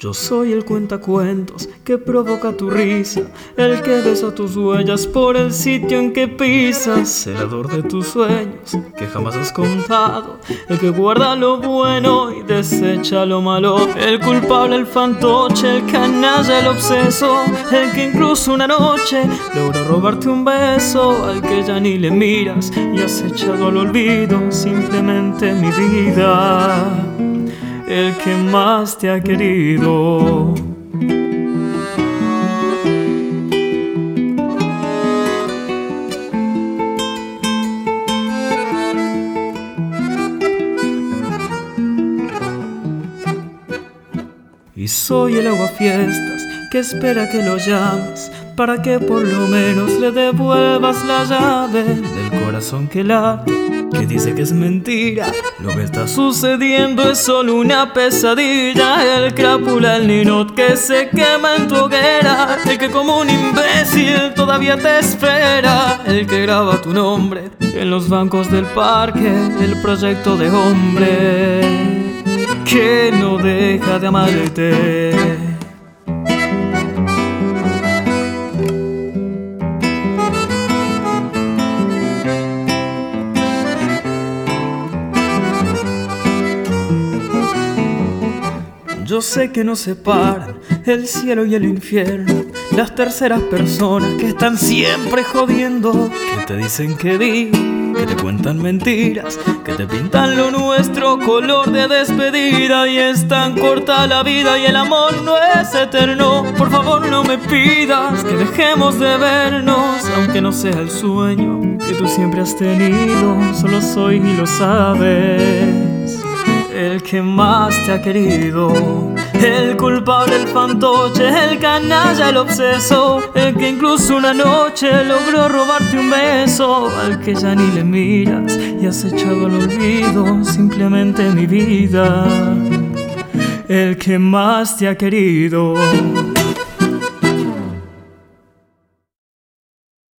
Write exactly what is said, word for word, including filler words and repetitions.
Yo soy el cuentacuentos que provoca tu risa, el que besa tus huellas por el sitio en que pisas, celador de tus sueños que jamás has contado, el que guarda lo bueno y desecha lo malo, el culpable, el fantoche, el canalla, el obseso, el que incluso una noche logra robarte un beso, al que ya ni le miras y has echado al olvido simplemente mi vida, el que más te ha querido. Y soy el aguafiestas que espera que lo llames, para que por lo menos le devuelvas la llave del corazón que late, que dice que es mentira. Lo que está sucediendo es solo una pesadilla. El crápula, el ninot que se quema en tu hoguera, el que como un imbécil todavía te espera, el que graba tu nombre en los bancos del parque, el proyecto de hombre que no deja de amarte. Yo sé que nos separan el cielo y el infierno, las terceras personas que están siempre jodiendo, que te dicen que di, que te cuentan mentiras, que te pintan lo nuestro color de despedida. Y es tan corta la vida y el amor no es eterno. Por favor no me pidas que dejemos de vernos, aunque no sea el sueño que tú siempre has tenido. Solo soy, y lo sabes, el que más te ha querido, el culpable, el fantoche, el canalla, el obseso, el que incluso una noche logró robarte un beso, al que ya ni le miras y has echado al olvido simplemente mi vida, el que más te ha querido.